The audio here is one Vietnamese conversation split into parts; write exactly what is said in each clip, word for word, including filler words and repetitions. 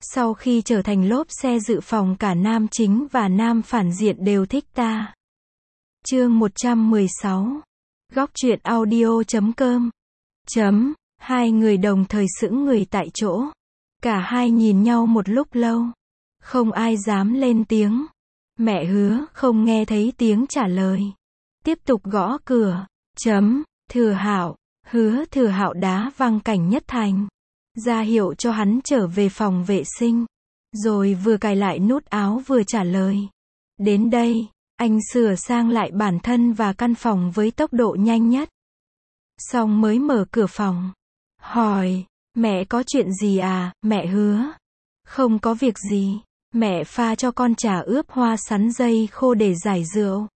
Sau khi trở thành lốp xe dự phòng cả nam chính và nam phản diện đều thích ta. Chương một trăm mười sáu. Góc truyện audio chấm com. Chấm. Hai người đồng thời sững người tại chỗ. Cả hai nhìn nhau một lúc lâu. Không ai dám lên tiếng. Mẹ Hứa không nghe thấy tiếng trả lời. Tiếp tục gõ cửa. Chấm. Thừa Hạo. Hứa Thừa Hạo đá văng Cảnh Nhất Thành, ra hiệu cho hắn trở về phòng vệ sinh. Rồi vừa cài lại nút áo vừa trả lời. Đến đây, anh sửa sang lại bản thân và căn phòng với tốc độ nhanh nhất. Xong mới mở cửa phòng. Hỏi, mẹ có chuyện gì à, mẹ Hứa? Không có việc gì, mẹ pha cho con trà ướp hoa sắn dây khô để giải rượu.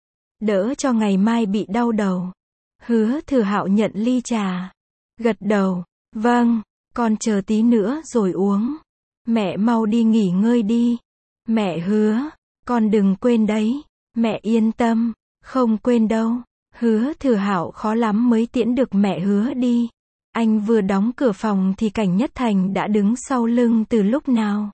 Đỡ cho ngày mai bị đau đầu. Hứa Thừa Hạo nhận ly trà. Gật đầu, vâng, con chờ tí nữa rồi uống. Mẹ mau đi nghỉ ngơi đi. Mẹ Hứa, con đừng quên đấy. Mẹ yên tâm, không quên đâu. Hứa Thừa Hạo khó lắm mới tiễn được mẹ Hứa đi. Anh vừa đóng cửa phòng thì Cảnh Nhất Thành đã đứng sau lưng từ lúc nào.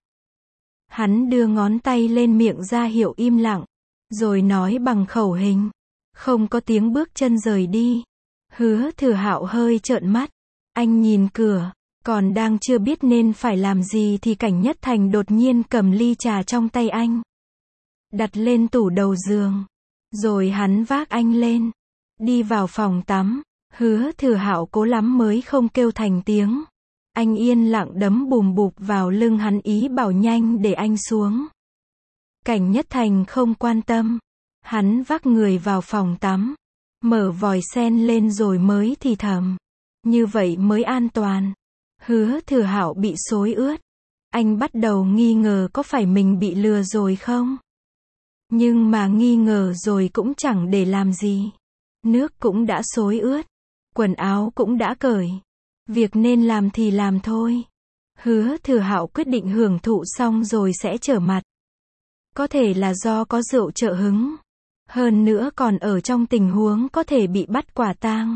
Hắn đưa ngón tay lên miệng ra hiệu im lặng, rồi nói bằng khẩu hình. Không có tiếng bước chân rời đi. Hứa Thừa Hạo hơi trợn mắt. Anh nhìn cửa, còn đang chưa biết nên phải làm gì thì Cảnh Nhất Thành đột nhiên cầm ly trà trong tay anh, đặt lên tủ đầu giường. Rồi hắn vác anh lên, đi vào phòng tắm. Hứa Thừa Hạo cố lắm mới không kêu thành tiếng. Anh yên lặng đấm bùm bụp vào lưng hắn ý bảo nhanh để anh xuống. Cảnh Nhất Thành không quan tâm. Hắn vác người vào phòng tắm, mở vòi sen lên rồi mới thì thầm. Như vậy mới an toàn. Hứa Thừa Hạo bị xối ướt. Anh bắt đầu nghi ngờ có phải mình bị lừa rồi không? Nhưng mà nghi ngờ rồi cũng chẳng để làm gì. Nước cũng đã xối ướt. Quần áo cũng đã cởi. Việc nên làm thì làm thôi. Hứa Thừa Hạo quyết định hưởng thụ xong rồi sẽ trở mặt. Có thể là do có rượu trợ hứng. Hơn nữa còn ở trong tình huống có thể bị bắt quả tang.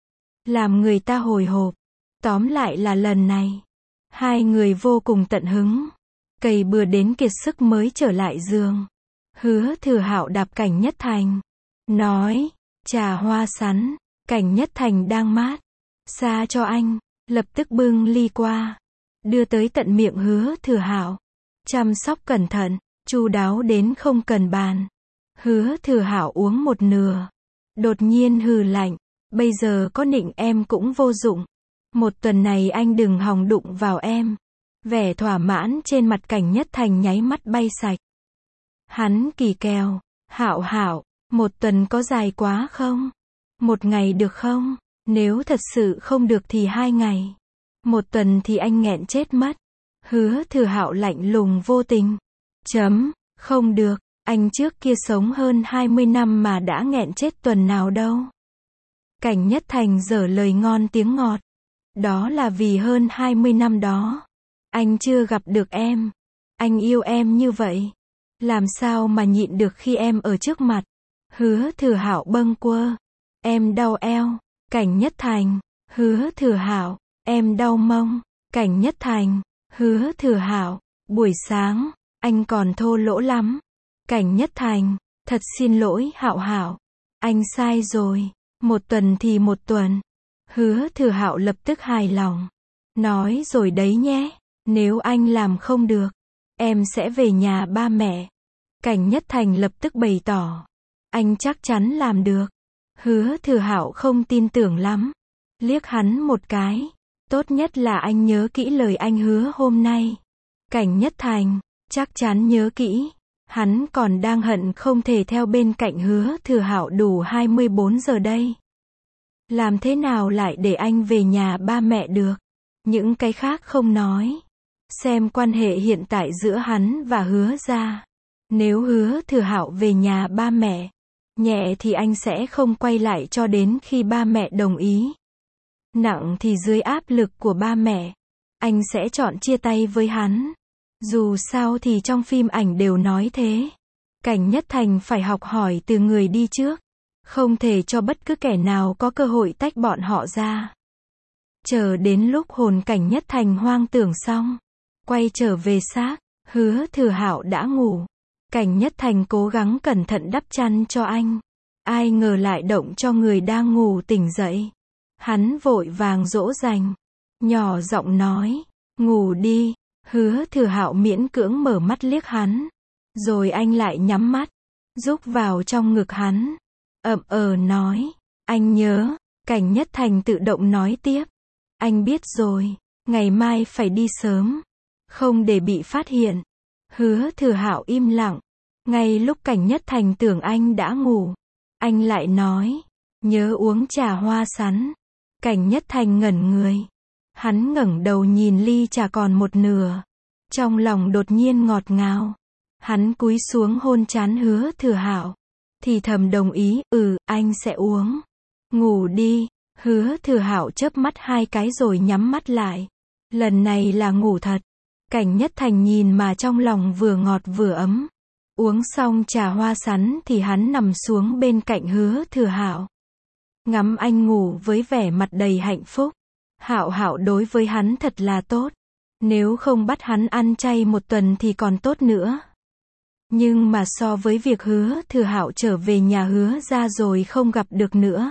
Làm người ta hồi hộp. Tóm lại là lần này, hai người vô cùng tận hứng. Cày bừa đến kiệt sức mới trở lại giường. Hứa Thừa Hạo đạp Cảnh Nhất Thành. Nói, trà hoa sắn, Cảnh Nhất Thành đang mát. Xa cho anh, lập tức bưng ly qua. Đưa tới tận miệng Hứa Thừa Hạo. Chăm sóc cẩn thận, chu đáo đến không cần bàn. Hứa Thừa Hạo uống một nửa. Đột nhiên hừ lạnh. Bây giờ có nịnh em cũng vô dụng. Một tuần này anh đừng hòng đụng vào em. Vẻ thỏa mãn trên mặt Cảnh Nhất Thành nháy mắt bay sạch. Hắn kỳ kèo. Hạo Hạo, một tuần có dài quá không? Một ngày được không? Nếu thật sự không được thì hai ngày. Một tuần thì anh nghẹn chết mất. Hứa Thừa Hạo lạnh lùng vô tình. Chấm, không được. Anh trước kia sống hơn hai mươi năm mà đã nghẹn chết tuần nào đâu. Cảnh Nhất Thành giở lời ngon tiếng ngọt. Đó là vì hơn hai mươi năm đó, anh chưa gặp được em. Anh yêu em như vậy. Làm sao mà nhịn được khi em ở trước mặt. Hứa Thừa Hạo bâng quơ. Em đau eo. Cảnh Nhất Thành. Hứa Thừa Hạo. Em đau mông. Cảnh Nhất Thành. Hứa Thừa Hạo. Buổi sáng, anh còn thô lỗ lắm. Cảnh Nhất Thành. Thật xin lỗi Hạo Hạo. Anh sai rồi. Một tuần thì một tuần. Hứa Thừa Hạo lập tức hài lòng. Nói rồi đấy nhé. Nếu anh làm không được, em sẽ về nhà ba mẹ. Cảnh Nhất Thành lập tức bày tỏ. Anh chắc chắn làm được. Hứa Thừa Hạo không tin tưởng lắm. Liếc hắn một cái. Tốt nhất là anh nhớ kỹ lời anh hứa hôm nay. Cảnh Nhất Thành. Chắc chắn nhớ kỹ. Hắn còn đang hận không thể theo bên cạnh Hứa Thừa Hạo đủ hai mươi bốn giờ đây. Làm thế nào lại để anh về nhà ba mẹ được? Những cái khác không nói. Xem quan hệ hiện tại giữa hắn và Hứa gia. Nếu Hứa Thừa Hạo về nhà ba mẹ, nhẹ thì anh sẽ không quay lại cho đến khi ba mẹ đồng ý. Nặng thì dưới áp lực của ba mẹ, anh sẽ chọn chia tay với hắn. Dù sao thì trong phim ảnh đều nói thế. Cảnh Nhất Thành phải học hỏi từ người đi trước. Không thể cho bất cứ kẻ nào có cơ hội tách bọn họ ra. Chờ đến lúc hồn Cảnh Nhất Thành hoang tưởng xong, Quay trở về xác, Hứa Thừa Hạo đã ngủ. Cảnh Nhất Thành cố gắng cẩn thận đắp chăn cho anh. Ai ngờ lại động cho người đang ngủ tỉnh dậy. Hắn vội vàng dỗ dành, nhỏ giọng nói, ngủ đi. Hứa Thừa Hạo miễn cưỡng mở mắt liếc hắn. Rồi anh lại nhắm mắt, rúc vào trong ngực hắn. Ậm ờ nói, anh nhớ. Cảnh Nhất Thành tự động nói tiếp, anh biết rồi, ngày mai phải đi sớm, không để bị phát hiện. Hứa Thừa Hạo im lặng. Ngay lúc Cảnh Nhất Thành tưởng anh đã ngủ, anh lại nói, nhớ uống trà hoa sắn. Cảnh Nhất Thành ngẩn người. Hắn ngẩng đầu nhìn ly trà còn một nửa. Trong lòng đột nhiên ngọt ngào. Hắn cúi xuống hôn trán Hứa Thừa Hạo. Thì thầm đồng ý, ừ, anh sẽ uống. Ngủ đi. Hứa Thừa Hạo chớp mắt hai cái rồi nhắm mắt lại. Lần này là ngủ thật. Cảnh Nhất Thành nhìn mà trong lòng vừa ngọt vừa ấm. Uống xong trà hoa sắn thì hắn nằm xuống bên cạnh Hứa Thừa Hạo. Ngắm anh ngủ với vẻ mặt đầy hạnh phúc. Hạo Hạo đối với hắn thật là tốt. Nếu không bắt hắn ăn chay một tuần thì còn tốt nữa. Nhưng mà so với việc Hứa Thừa Hạo trở về nhà Hứa ra rồi không gặp được nữa,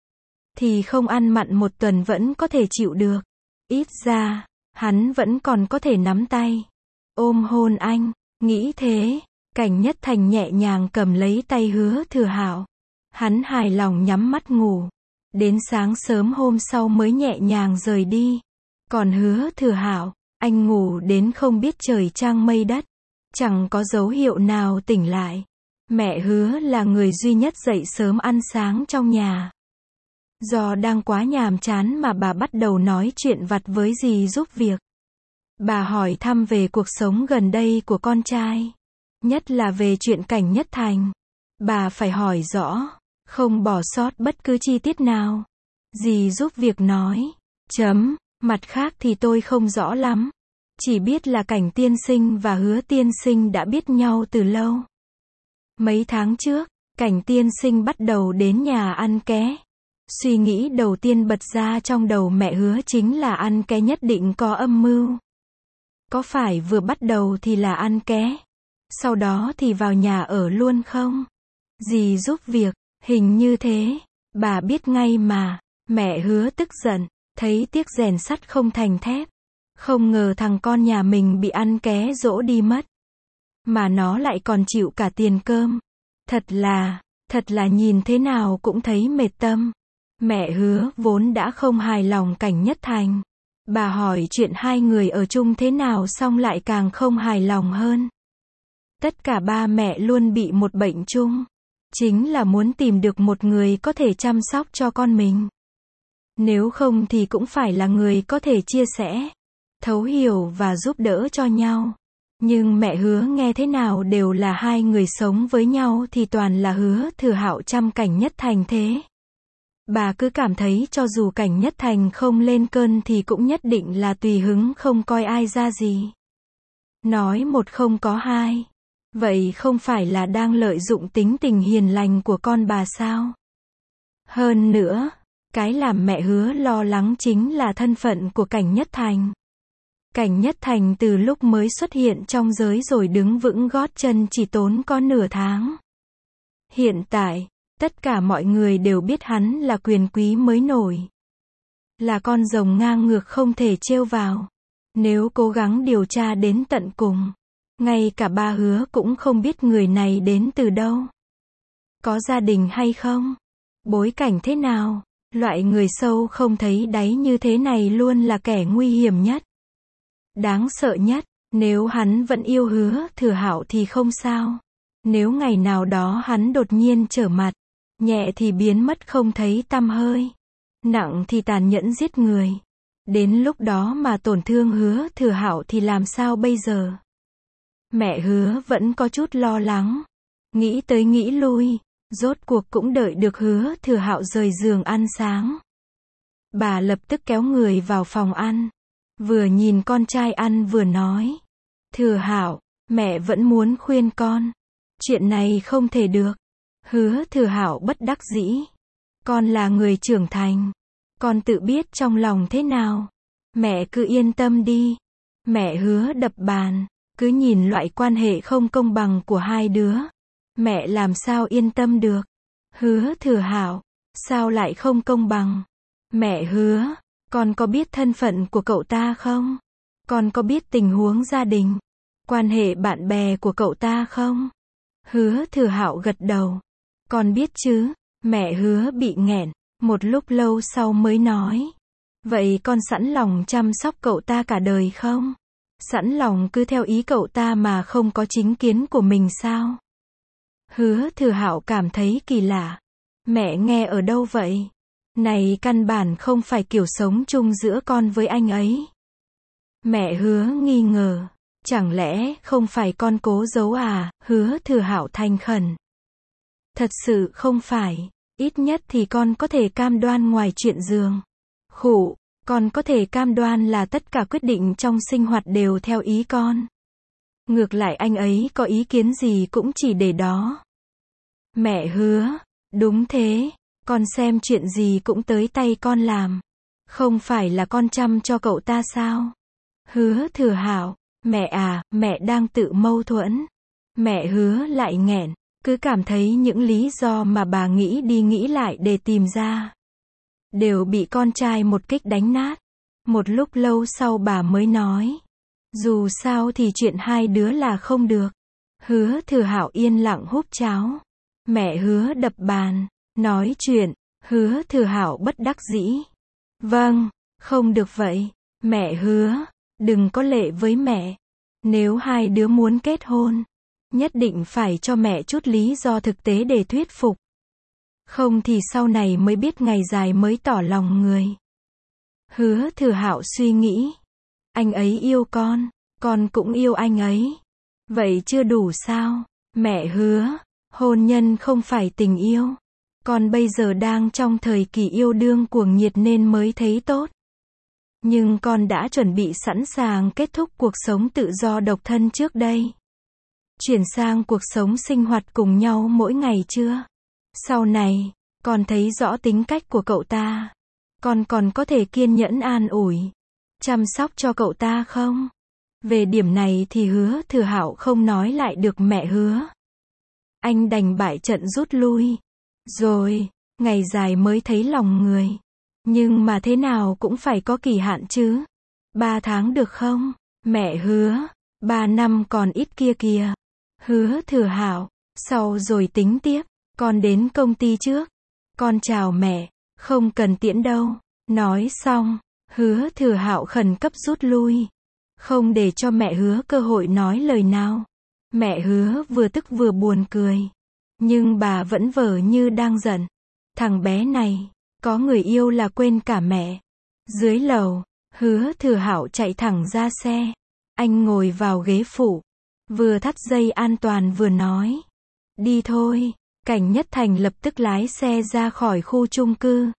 thì không ăn mặn một tuần vẫn có thể chịu được. Ít ra, hắn vẫn còn có thể nắm tay, ôm hôn anh. Nghĩ thế, Cảnh Nhất Thành nhẹ nhàng cầm lấy tay Hứa Thừa Hạo. Hắn hài lòng nhắm mắt ngủ. Đến sáng sớm hôm sau mới nhẹ nhàng rời đi. Còn Hứa Thừa Hạo, anh ngủ đến không biết trời trăng mây đất. Chẳng có dấu hiệu nào tỉnh lại. Mẹ Hứa là người duy nhất dậy sớm ăn sáng trong nhà. Do đang quá nhàm chán mà bà bắt đầu nói chuyện vặt với dì giúp việc. Bà hỏi thăm về cuộc sống gần đây của con trai. Nhất là về chuyện Cảnh Nhất Thành. Bà phải hỏi rõ, không bỏ sót bất cứ chi tiết nào. Dì giúp việc nói, chấm, mặt khác thì tôi không rõ lắm. Chỉ biết là Cảnh tiên sinh và Hứa tiên sinh đã biết nhau từ lâu. Mấy tháng trước, Cảnh tiên sinh bắt đầu đến nhà ăn ké. Suy nghĩ đầu tiên bật ra trong đầu mẹ Hứa chính là ăn ké nhất định có âm mưu. Có phải vừa bắt đầu thì là ăn ké, sau đó thì vào nhà ở luôn không? Dì giúp việc, hình như thế. Bà biết ngay mà. Mẹ Hứa tức giận, thấy tiếc rèn sắt không thành thép. Không ngờ thằng con nhà mình bị ăn ké dỗ đi mất. Mà nó lại còn chịu cả tiền cơm. Thật là, thật là nhìn thế nào cũng thấy mệt tâm. Mẹ Hứa vốn đã không hài lòng Cảnh Nhất Thành. Bà hỏi chuyện hai người ở chung thế nào xong lại càng không hài lòng hơn. Tất cả ba mẹ luôn bị một bệnh chung. Chính là muốn tìm được một người có thể chăm sóc cho con mình. Nếu không thì cũng phải là người có thể chia sẻ, thấu hiểu và giúp đỡ cho nhau. Nhưng mẹ Hứa nghe thế nào đều là hai người sống với nhau thì toàn là Hứa Thừa Hạo chăm Cảnh Nhất Thành thế. Bà cứ cảm thấy cho dù Cảnh Nhất Thành không lên cơn thì cũng nhất định là tùy hứng không coi ai ra gì. Nói một không có hai. Vậy không phải là đang lợi dụng tính tình hiền lành của con bà sao? Hơn nữa, cái làm mẹ Hứa lo lắng chính là thân phận của Cảnh Nhất Thành. Cảnh Nhất Thành từ lúc mới xuất hiện trong giới rồi đứng vững gót chân chỉ tốn có nửa tháng. Hiện tại, tất cả mọi người đều biết hắn là quyền quý mới nổi. Là con rồng ngang ngược không thể trêu vào. Nếu cố gắng điều tra đến tận cùng, ngay cả ba Hứa cũng không biết người này đến từ đâu. Có gia đình hay không? Bối cảnh thế nào? Loại người sâu không thấy đáy như thế này luôn là kẻ nguy hiểm nhất. Đáng sợ nhất. Nếu hắn vẫn yêu Hứa Thừa Hạo thì không sao. Nếu ngày nào đó hắn đột nhiên trở mặt, nhẹ thì biến mất không thấy tăm hơi, nặng thì tàn nhẫn giết người. Đến lúc đó mà tổn thương Hứa Thừa Hạo thì làm sao bây giờ? Mẹ Hứa vẫn có chút lo lắng. Nghĩ tới nghĩ lui, rốt cuộc cũng đợi được Hứa Thừa Hạo rời giường ăn sáng. Bà lập tức kéo người vào phòng ăn. Vừa nhìn con trai ăn vừa nói, Thừa Hạo, mẹ vẫn muốn khuyên con. Chuyện này không thể được. Hứa Thừa Hạo bất đắc dĩ. Con là người trưởng thành. Con tự biết trong lòng thế nào. Mẹ cứ yên tâm đi. Mẹ Hứa đập bàn, cứ nhìn loại quan hệ không công bằng của hai đứa. Mẹ làm sao yên tâm được. Hứa Thừa Hạo, sao lại không công bằng? Mẹ Hứa, con có biết thân phận của cậu ta không? Con có biết tình huống gia đình, quan hệ bạn bè của cậu ta không? Hứa Thừa Hạo gật đầu. Con biết chứ. Mẹ Hứa bị nghẹn, một lúc lâu sau mới nói. Vậy con sẵn lòng chăm sóc cậu ta cả đời không? Sẵn lòng cứ theo ý cậu ta mà không có chính kiến của mình sao? Hứa Thừa Hạo cảm thấy kỳ lạ. Mẹ nghe ở đâu vậy? Này căn bản không phải kiểu sống chung giữa con với anh ấy. Mẹ Hứa nghi ngờ. Chẳng lẽ không phải con cố giấu à? Hứa Thừa Hạo thành khẩn. Thật sự không phải. Ít nhất thì con có thể cam đoan ngoài chuyện giường. Khụ, con có thể cam đoan là tất cả quyết định trong sinh hoạt đều theo ý con. Ngược lại anh ấy có ý kiến gì cũng chỉ để đó. Mẹ Hứa, đúng thế, con xem chuyện gì cũng tới tay con làm. Không phải là con chăm cho cậu ta sao? Hứa Thừa Hạo, mẹ à, mẹ đang tự mâu thuẫn. Mẹ Hứa lại nghẹn, cứ cảm thấy những lý do mà bà nghĩ đi nghĩ lại để tìm ra đều bị con trai một kích đánh nát. Một lúc lâu sau bà mới nói. Dù sao thì chuyện hai đứa là không được. Hứa Thừa Hạo yên lặng húp cháo. Mẹ Hứa đập bàn, nói chuyện. Hứa Thừa Hạo bất đắc dĩ. Vâng, không được vậy. Mẹ Hứa, đừng có lệ với mẹ. Nếu hai đứa muốn kết hôn, nhất định phải cho mẹ chút lý do thực tế để thuyết phục. Không thì sau này mới biết ngày dài mới tỏ lòng người. Hứa Thừa Hạo suy nghĩ. Anh ấy yêu con, con cũng yêu anh ấy. Vậy chưa đủ sao? Mẹ Hứa, hôn nhân không phải tình yêu. Con bây giờ đang trong thời kỳ yêu đương cuồng nhiệt nên mới thấy tốt. Nhưng con đã chuẩn bị sẵn sàng kết thúc cuộc sống tự do độc thân trước đây. Chuyển sang cuộc sống sinh hoạt cùng nhau mỗi ngày chưa? Sau này, con thấy rõ tính cách của cậu ta. Con còn có thể kiên nhẫn an ủi, chăm sóc cho cậu ta không? Về điểm này thì Hứa Thừa Hạo không nói lại được mẹ Hứa. Anh đành bại trận rút lui. Rồi, ngày dài mới thấy lòng người. Nhưng mà thế nào cũng phải có kỳ hạn chứ. Ba tháng được không? Mẹ Hứa, ba năm còn ít kia kìa. Hứa Thừa Hạo, sau rồi tính tiếp. Con đến công ty trước. Con chào mẹ, không cần tiễn đâu. Nói xong, Hứa Thừa Hạo khẩn cấp rút lui. Không để cho mẹ Hứa cơ hội nói lời nào. Mẹ Hứa vừa tức vừa buồn cười. Nhưng bà vẫn vờ như đang giận. Thằng bé này, có người yêu là quên cả mẹ. Dưới lầu, Hứa Thừa Hạo chạy thẳng ra xe. Anh ngồi vào ghế phụ. Vừa thắt dây an toàn vừa nói. Đi thôi. Cảnh Nhất Thành lập tức lái xe ra khỏi khu chung cư.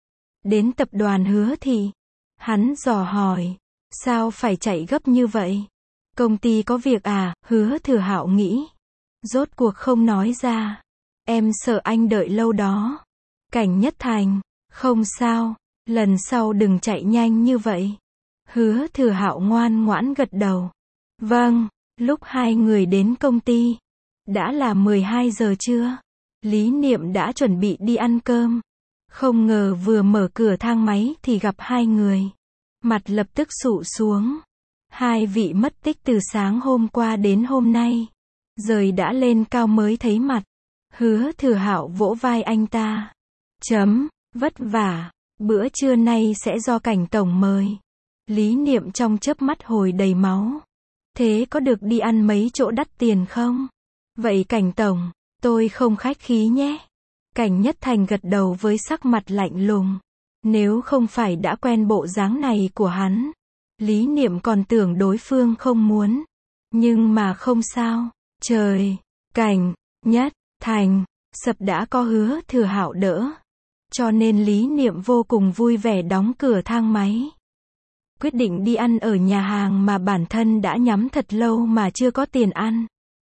Đến tập đoàn Hứa thì, hắn dò hỏi. Sao phải chạy gấp như vậy? Công ty có việc à? Hứa Thừa Hạo nghĩ. Rốt cuộc không nói ra. Em sợ anh đợi lâu đó. Cảnh Nhất Thành. Không sao. Lần sau đừng chạy nhanh như vậy. Hứa Thừa Hạo ngoan ngoãn gật đầu. Vâng. Lúc hai người đến công ty. Đã là mười hai giờ trưa. Lý Niệm đã chuẩn bị đi ăn cơm. Không ngờ vừa mở cửa thang máy thì gặp hai người. Mặt lập tức sụ xuống. Hai vị mất tích từ sáng hôm qua đến hôm nay. Rời đã lên cao mới thấy mặt. Hứa Thừa Hạo vỗ vai anh ta. Chấm, vất vả. Bữa trưa nay sẽ do Cảnh tổng mời. Lý Niệm trong chớp mắt hồi đầy máu. Thế có được đi ăn mấy chỗ đắt tiền không? Vậy Cảnh tổng, tôi không khách khí nhé. Cảnh Nhất Thành gật đầu với sắc mặt lạnh lùng. Nếu không phải đã quen bộ dáng này của hắn, Lý Niệm còn tưởng đối phương không muốn. Nhưng mà không sao. Trời, Cảnh Nhất Thành sập đã có Hứa Thừa Hạo đỡ. Cho nên Lý Niệm vô cùng vui vẻ đóng cửa thang máy. Quyết định đi ăn ở nhà hàng mà bản thân đã nhắm thật lâu mà chưa có tiền ăn.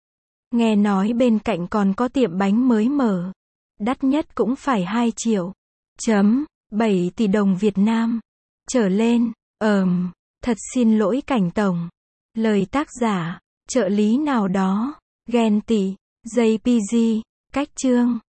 Nghe nói bên cạnh còn có tiệm bánh mới mở. Đắt nhất cũng phải hai triệu. Chấm, bảy tỷ đồng Việt Nam. Trở lên, ờm, Thật xin lỗi Cảnh Tổng. Lời tác giả, trợ lý nào đó, ghen tị, gi pê giê, cách chương.